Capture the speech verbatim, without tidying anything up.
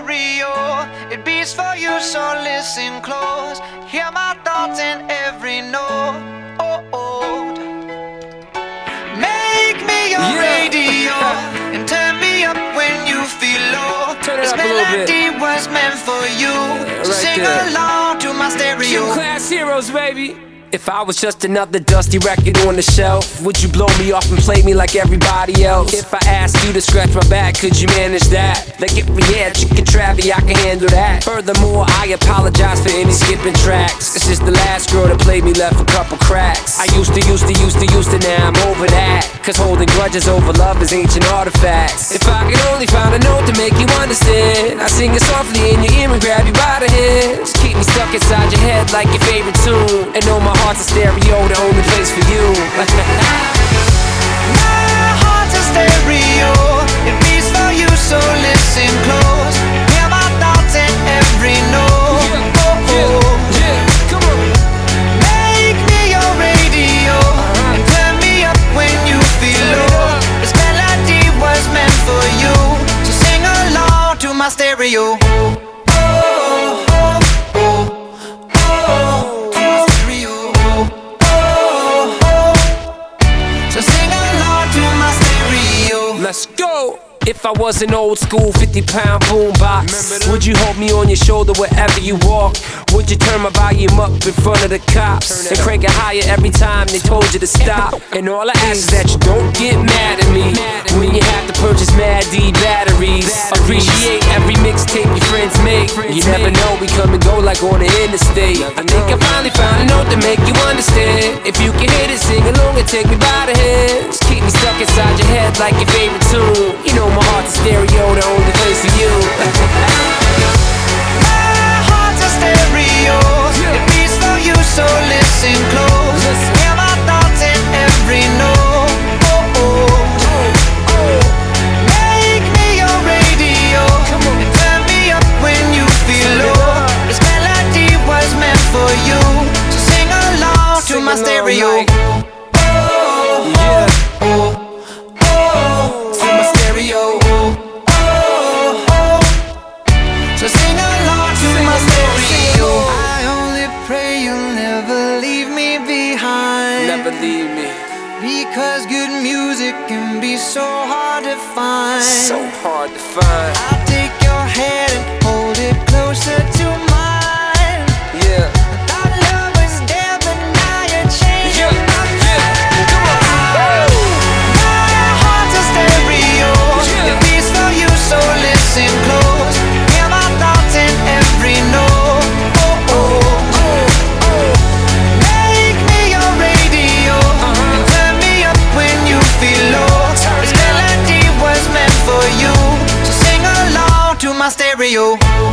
stereo. It beats for you, so listen close. Hear my thoughts in every note. Make me your Yeah. radio and turn me up when you feel low. Turn it This up a little bit. melody was meant for you, so right sing there. along to my stereo. Gym Class Heroes, baby. If I was just another dusty record on the shelf, would you blow me off and play me like everybody else? If I asked you to scratch my back, could you manage that? Like if we had chicken travy, I can handle that. Furthermore, I apologize for any skipping tracks. It's just the last girl that played me left a couple cracks. I used to, used to, used to, used to, now I'm over that. Cause holding grudges over love is ancient artifacts. If I could only find a note to make you understand, I sing it softly in your ear and grab you by the hands. Keep me stuck inside your head like your favorite tune, and know my heart's a stereo, the only place for you. My heart's a stereo. It beats for you, so listen close. Hear my thoughts in every note. Yeah, yeah, yeah, come on. Make me your radio and turn me up when you feel low. This melody was meant for you, so sing along to my stereo. Let's go! If I was an old school fifty pound boombox, would you hold me on your shoulder wherever you walk? Would you turn my volume up in front of the cops and crank it higher every time they told you to stop? And all I ask is that you don't get mad at me when you have to purchase Mad D batteries. Appreciate every mixtape your friends make. You never know, we come and go like on the interstate. I think I finally found a note to make you understand. If you can hit it, sing along and take me by the hands. Keep me stuck inside your head like your favorite tune. You know my heart's a stereo, the only place for you. My heart's a stereo. It beats for you, so listen close. Hear my thoughts in every note. Make me your radio and turn me up when you feel low. This melody was meant for you, so sing along to my stereo. So sing along to my stereo. I only pray you'll never leave me behind. Never leave me. Because good music can be so hard to find. So hard to find. I'll take your hand and hold it closer to mine. Yeah. Thought love was dead, but now you're changing Yeah, my yeah. mind. Come on. My heart's a stereo. Yeah. It beats for you, so listen close. Hear my thoughts in every note. Make me your radio and turn me up when you feel low. This melody was meant for you, so sing along to my stereo.